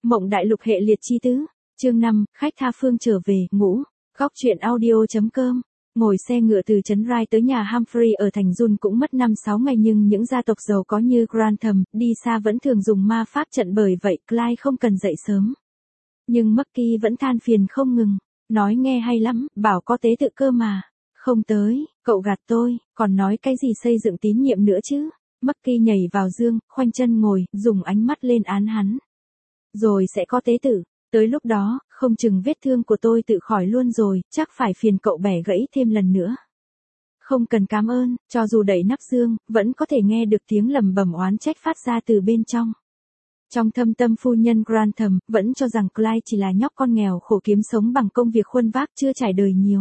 Mộng đại lục hệ liệt chi tứ, chương 5, khách tha phương trở về, ngũ, góc truyện audio.com. Ngồi xe ngựa từ trấn Rai tới nhà Humphrey ở thành Jun cũng mất 5-6 ngày, nhưng những gia tộc giàu có như Grantham, đi xa vẫn thường dùng ma pháp trận, bởi vậy Clyde không cần dậy sớm. Nhưng Marky vẫn than phiền không ngừng, nói nghe hay lắm, bảo có tế tự cơ mà. Không tới, cậu gạt tôi, còn nói cái gì xây dựng tín nhiệm nữa chứ. Marky nhảy vào giường, khoanh chân ngồi, dùng ánh mắt lên án hắn. Rồi sẽ có tế tự, tới lúc đó, không chừng vết thương của tôi tự khỏi luôn rồi, chắc phải phiền cậu bẻ gãy thêm lần nữa. Không cần cảm ơn, cho dù đẩy nắp giường, vẫn có thể nghe được tiếng lầm bầm oán trách phát ra từ bên trong. Trong thâm tâm phu nhân Grantham, vẫn cho rằng Clyde chỉ là nhóc con nghèo khổ kiếm sống bằng công việc khuân vác, chưa trải đời nhiều.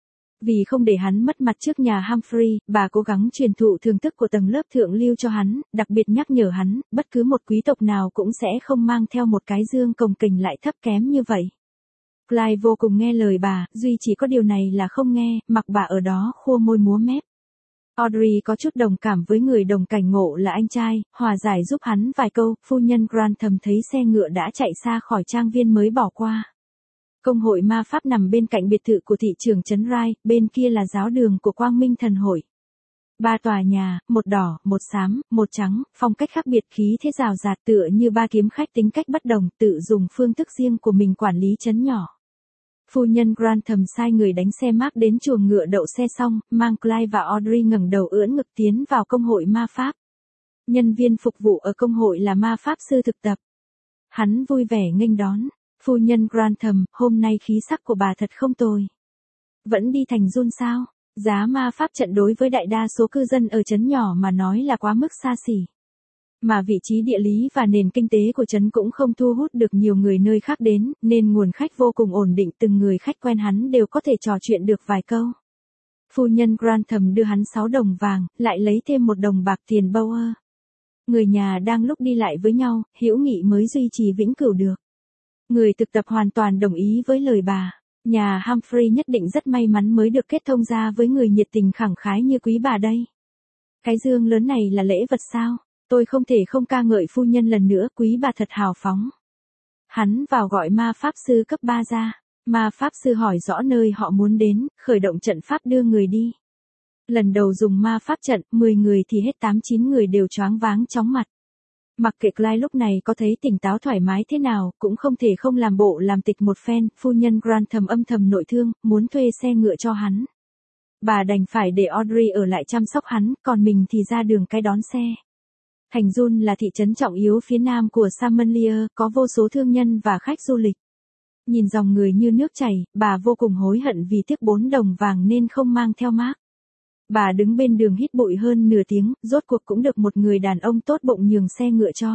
Vì không để hắn mất mặt trước nhà Humphrey, bà cố gắng truyền thụ thưởng thức của tầng lớp thượng lưu cho hắn, đặc biệt nhắc nhở hắn, bất cứ một quý tộc nào cũng sẽ không mang theo một cái dương cồng kềnh lại thấp kém như vậy. Clyde vô cùng nghe lời bà, duy chỉ có điều này là không nghe, mặc bà ở đó khua môi múa mép. Audrey có chút đồng cảm với người đồng cảnh ngộ là anh trai, hòa giải giúp hắn vài câu. Phu nhân Grantham thấy xe ngựa đã chạy xa khỏi trang viên mới bỏ qua. Công hội ma pháp nằm bên cạnh biệt thự của thị trưởng trấn Rai, bên kia là giáo đường của Quang Minh Thần Hội. 3 tòa nhà, một đỏ, một xám, một trắng, phong cách khác biệt, khí thế rào rạt, tựa như ba kiếm khách tính cách bất đồng, tự dùng phương thức riêng của mình quản lý trấn nhỏ. Phu nhân Grantham sai người đánh xe mác đến chuồng ngựa, đậu xe xong, mang Clyde và Audrey ngẩng đầu ưỡn ngực tiến vào công hội ma pháp. Nhân viên phục vụ ở công hội là ma pháp sư thực tập. Hắn vui vẻ nghênh đón. Phu nhân Grantham, hôm nay khí sắc của bà thật không tồi. Vẫn đi thành Jun sao? Giá ma pháp trận đối với đại đa số cư dân ở trấn nhỏ mà nói là quá mức xa xỉ. Mà vị trí địa lý và nền kinh tế của trấn cũng không thu hút được nhiều người nơi khác đến, nên nguồn khách vô cùng ổn định, từng người khách quen hắn đều có thể trò chuyện được vài câu. Phu nhân Grantham đưa hắn 6 đồng vàng, lại lấy thêm 1 đồng bạc tiền Bower. Người nhà đang lúc đi lại với nhau, hữu nghị mới duy trì vĩnh cửu được. Người thực tập hoàn toàn đồng ý với lời bà. Nhà Humphrey nhất định rất may mắn mới được kết thông ra với người nhiệt tình khẳng khái như quý bà đây. Cái dương lớn này là lễ vật sao? Tôi không thể không ca ngợi phu nhân lần nữa, quý bà thật hào phóng. Hắn vào gọi ma pháp sư cấp 3 ra. Ma pháp sư hỏi rõ nơi họ muốn đến, khởi động trận pháp đưa người đi. Lần đầu dùng ma pháp trận, 10 người thì hết 8-9 người đều choáng váng chóng mặt. Mặc kệ Clyde lúc này có thấy tỉnh táo thoải mái thế nào, cũng không thể không làm bộ làm tịch một phen. Phu nhân Grantham âm thầm nội thương, muốn thuê xe ngựa cho hắn. Bà đành phải để Audrey ở lại chăm sóc hắn, còn mình thì ra đường cái đón xe. Thành Jun là thị trấn trọng yếu phía nam của Samanlier, có vô số thương nhân và khách du lịch. Nhìn dòng người như nước chảy, bà vô cùng hối hận vì tiếc 4 đồng vàng nên không mang theo mác. Bà đứng bên đường hít bụi hơn nửa tiếng, rốt cuộc cũng được một người đàn ông tốt bụng nhường xe ngựa cho.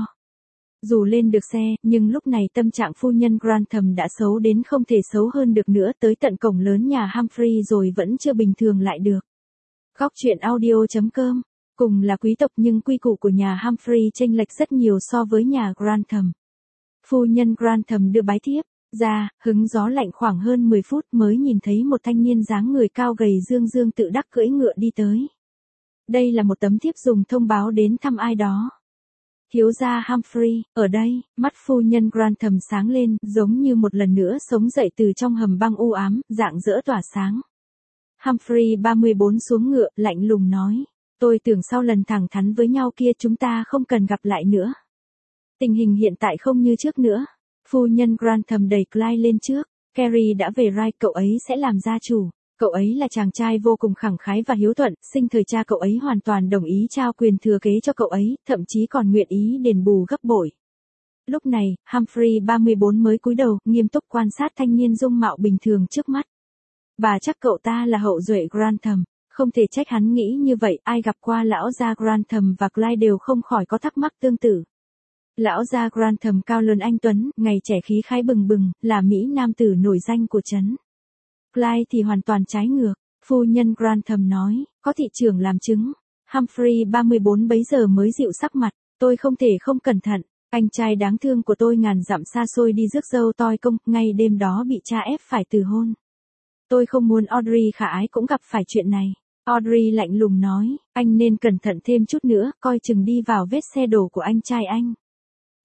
Dù lên được xe, nhưng lúc này tâm trạng phu nhân Grantham đã xấu đến không thể xấu hơn được nữa, tới tận cổng lớn nhà Humphrey rồi vẫn chưa bình thường lại được. Góc truyện audio.com. Cùng là quý tộc nhưng quy củ của nhà Humphrey chênh lệch rất nhiều so với nhà Grantham. Phu nhân Grantham đưa bái thiếp ra, hứng gió lạnh khoảng hơn 10 phút mới nhìn thấy một thanh niên dáng người cao gầy dương dương tự đắc cưỡi ngựa đi tới. Đây là một tấm thiếp dùng thông báo đến thăm ai đó. Thiếu gia Humphrey, ở đây, mắt phu nhân Grantham sáng lên, giống như một lần nữa sống dậy từ trong hầm băng u ám, rạng rỡ tỏa sáng. Humphrey 34 xuống ngựa, lạnh lùng nói. Tôi tưởng sau lần thẳng thắn với nhau kia chúng ta không cần gặp lại nữa. Tình hình hiện tại không như trước nữa. Phu nhân Grantham đẩy Clyde lên trước. Carrie đã về Rai, cậu ấy sẽ làm gia chủ. Cậu ấy là chàng trai vô cùng khẳng khái và hiếu thuận, sinh thời cha cậu ấy hoàn toàn đồng ý trao quyền thừa kế cho cậu ấy, thậm chí còn nguyện ý đền bù gấp bội. Lúc này, Humphrey 34 mới cúi đầu, nghiêm túc quan sát thanh niên dung mạo bình thường trước mắt. Bà chắc cậu ta là hậu duệ Grantham. Không thể trách hắn nghĩ như vậy, ai gặp qua lão gia Grantham và Clyde đều không khỏi có thắc mắc tương tự. Lão gia Grantham cao lớn anh tuấn, ngày trẻ khí khái bừng bừng, là mỹ nam tử nổi danh của trấn. Clyde thì hoàn toàn trái ngược. Phu nhân Grantham nói, có thị trưởng làm chứng. Humphrey 34 bấy giờ mới dịu sắc mặt, tôi không thể không cẩn thận. Anh trai đáng thương của tôi ngàn dặm xa xôi đi rước dâu toi công, ngay đêm đó bị cha ép phải từ hôn. Tôi không muốn Audrey khả ái cũng gặp phải chuyện này. Audrey lạnh lùng nói, anh nên cẩn thận thêm chút nữa, coi chừng đi vào vết xe đổ của anh trai anh.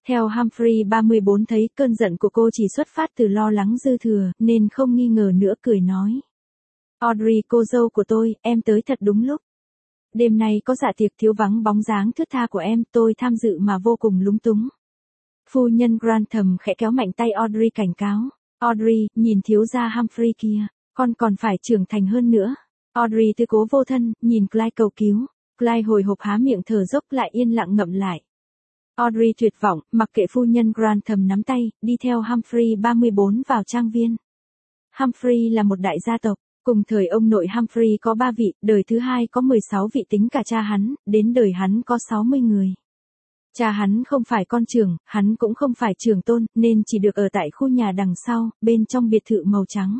Theo Humphrey 34 thấy cơn giận của cô chỉ xuất phát từ lo lắng dư thừa, nên không nghi ngờ nữa cười nói. Audrey cô dâu của tôi, em tới thật đúng lúc. Đêm nay có dạ tiệc thiếu vắng bóng dáng thướt tha của em, tôi tham dự mà vô cùng lúng túng. Phu nhân Grantham khẽ kéo mạnh tay Audrey cảnh cáo. Audrey, nhìn thiếu gia Humphrey kia, con còn phải trưởng thành hơn nữa. Audrey tư cố vô thân, nhìn Clyde cầu cứu. Clyde hồi hộp há miệng thở dốc lại yên lặng ngậm lại. Audrey tuyệt vọng, mặc kệ phu nhân Grantham nắm tay, đi theo Humphrey 34 vào trang viên. Humphrey là một đại gia tộc, cùng thời ông nội Humphrey có 3 vị, đời thứ hai có 16 vị tính cả cha hắn, đến đời hắn có 60 người. Cha hắn không phải con trưởng, hắn cũng không phải trưởng tôn, nên chỉ được ở tại khu nhà đằng sau, bên trong biệt thự màu trắng.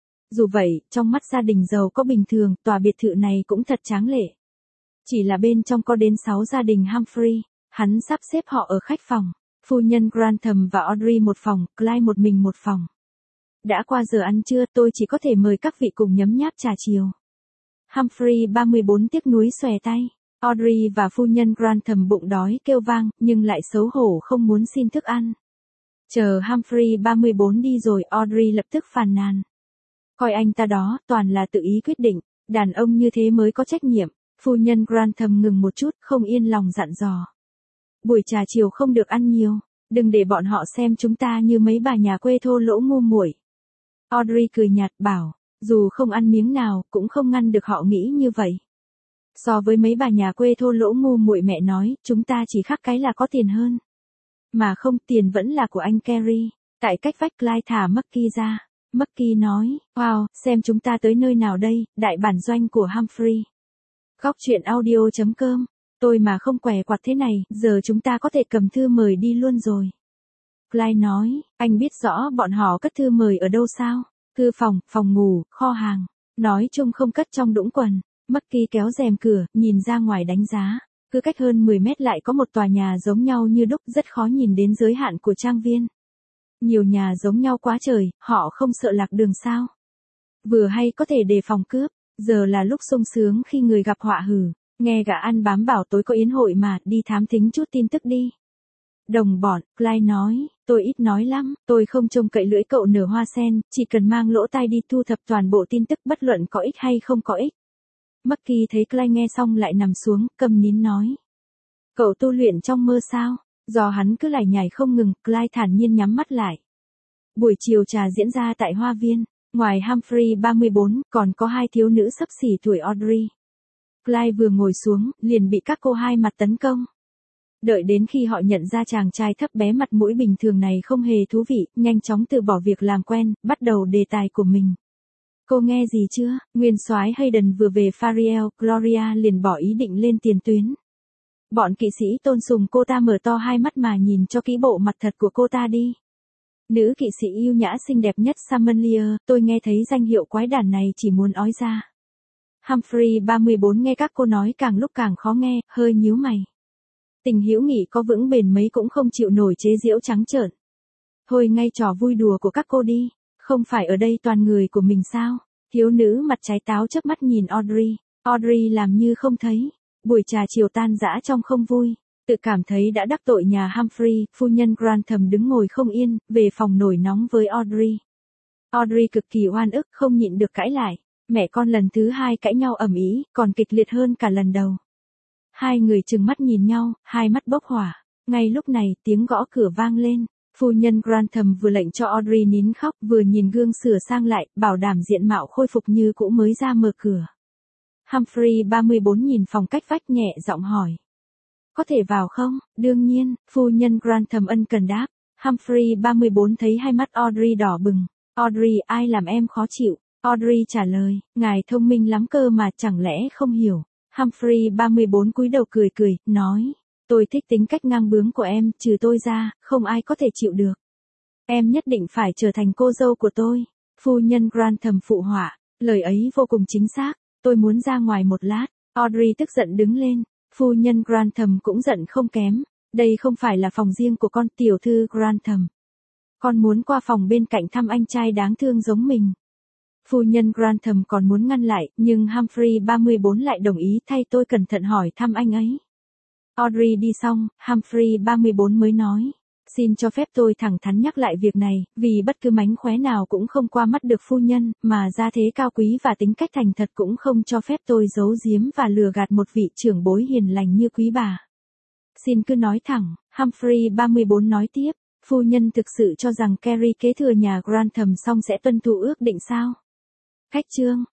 Dù vậy, trong mắt gia đình giàu có bình thường, tòa biệt thự này cũng thật tráng lệ. Chỉ là bên trong có đến 6 gia đình Humphrey, hắn sắp xếp họ ở khách phòng, phu nhân Grantham và Audrey một phòng, Clyde một mình một phòng. Đã qua giờ ăn trưa, tôi chỉ có thể mời các vị cùng nhấm nháp trà chiều. Humphrey 34 tiếc nuối xòe tay. Audrey và phu nhân Grantham bụng đói kêu vang, nhưng lại xấu hổ không muốn xin thức ăn. Chờ Humphrey 34 đi rồi, Audrey lập tức phàn nàn. Coi anh ta đó, toàn là tự ý quyết định, đàn ông như thế mới có trách nhiệm. Phu nhân Grantham ngừng một chút, không yên lòng dặn dò. Buổi trà chiều không được ăn nhiều, đừng để bọn họ xem chúng ta như mấy bà nhà quê thô lỗ ngu muội. Audrey cười nhạt bảo, dù không ăn miếng nào, cũng không ngăn được họ nghĩ như vậy. So với mấy bà nhà quê thô lỗ ngu muội mẹ nói, chúng ta chỉ khác cái là có tiền hơn. Mà không, tiền vẫn là của anh Kerry. Tại cách vách Clyde thả Mackie ra. Mackie nói, wow, xem chúng ta tới nơi nào đây, đại bản doanh của Humphrey. Góc truyện audio.com, tôi mà không què quặt thế này, giờ chúng ta có thể cầm thư mời đi luôn rồi. Clyde nói, anh biết rõ bọn họ cất thư mời ở đâu sao? Thư phòng, phòng ngủ, kho hàng. Nói chung không cất trong đũng quần. Mackie kéo rèm cửa, nhìn ra ngoài đánh giá. Cứ cách hơn 10 mét lại có một tòa nhà giống nhau như đúc, rất khó nhìn đến giới hạn của trang viên. Nhiều nhà giống nhau quá trời, họ không sợ lạc đường sao? Vừa hay có thể đề phòng cướp, giờ là lúc sung sướng khi người gặp họa hử. Nghe gã ăn bám bảo tối có yến hội mà, đi thám thính chút tin tức đi. Đồng bọn, Clyde nói, tôi ít nói lắm, tôi không trông cậy lưỡi cậu nở hoa sen, chỉ cần mang lỗ tai đi thu thập toàn bộ tin tức bất luận có ích hay không có ích. Mackie thấy Clyde nghe xong lại nằm xuống, câm nín nói. Cậu tu luyện trong mơ sao? Do hắn cứ lải nhải không ngừng, Clyde thản nhiên nhắm mắt lại. Buổi chiều trà diễn ra tại hoa viên, ngoài Humphrey 34, còn có hai thiếu nữ xấp xỉ tuổi Audrey. Clyde vừa ngồi xuống, liền bị các cô hai mặt tấn công. Đợi đến khi họ nhận ra chàng trai thấp bé mặt mũi bình thường này không hề thú vị, nhanh chóng từ bỏ việc làm quen, bắt đầu đề tài của mình. Cô nghe gì chưa? Nguyên soái Hayden vừa về Fariel, Gloria liền bỏ ý định lên tiền tuyến. Bọn kỵ sĩ tôn sùng cô ta mở to hai mắt mà nhìn cho kỹ bộ mặt thật của cô ta đi. Nữ kỵ sĩ yêu nhã xinh đẹp nhất Summonlier, tôi nghe thấy danh hiệu quái đản này chỉ muốn ói ra. Humphrey 34 nghe các cô nói càng lúc càng khó nghe, hơi nhíu mày. Tình hữu nghị có vững bền mấy cũng không chịu nổi chế giễu trắng trợn. Thôi ngay trò vui đùa của các cô đi, không phải ở đây toàn người của mình sao? Thiếu nữ mặt trái táo chớp mắt nhìn Audrey. Audrey làm như không thấy. Buổi trà chiều tan rã trong không vui. Tự cảm thấy đã đắc tội nhà Humphrey, phu nhân Grantham đứng ngồi không yên, về phòng nổi nóng với Audrey. Audrey cực kỳ oan ức không nhịn được cãi lại. Mẹ con lần thứ hai cãi nhau ầm ĩ, còn kịch liệt hơn cả lần đầu. Hai người trừng mắt nhìn nhau, hai mắt bốc hỏa. Ngay lúc này, tiếng gõ cửa vang lên. Phu nhân Grantham vừa lệnh cho Audrey nín khóc, vừa nhìn gương sửa sang lại, bảo đảm diện mạo khôi phục như cũ mới ra mở cửa. Humphrey 34 nhìn phòng cách vách nhẹ giọng hỏi. Có thể vào không? Đương nhiên, phu nhân Grantham ân cần đáp. Humphrey 34 thấy hai mắt Audrey đỏ bừng. Audrey, ai làm em khó chịu? Audrey trả lời, ngài thông minh lắm cơ mà chẳng lẽ không hiểu. Humphrey 34 cúi đầu cười cười, nói. Tôi thích tính cách ngang bướng của em, trừ tôi ra, không ai có thể chịu được. Em nhất định phải trở thành cô dâu của tôi. Phu nhân Grantham phụ họa, lời ấy vô cùng chính xác, tôi muốn ra ngoài một lát. Audrey tức giận đứng lên, phu nhân Grantham cũng giận không kém. Đây không phải là phòng riêng của con tiểu thư Grantham. Con muốn qua phòng bên cạnh thăm anh trai đáng thương giống mình. Phu nhân Grantham còn muốn ngăn lại, nhưng Humphrey 34 lại đồng ý thay tôi cẩn thận hỏi thăm anh ấy. Audrey đi xong, Humphrey 34 mới nói. Xin cho phép tôi thẳng thắn nhắc lại việc này, vì bất cứ mánh khóe nào cũng không qua mắt được phu nhân, mà gia thế cao quý và tính cách thành thật cũng không cho phép tôi giấu giếm và lừa gạt một vị trưởng bối hiền lành như quý bà. Xin cứ nói thẳng, Humphrey 34 nói tiếp, phu nhân thực sự cho rằng Carrie kế thừa nhà Grantham xong sẽ tuân thủ ước định sao? Khách trương,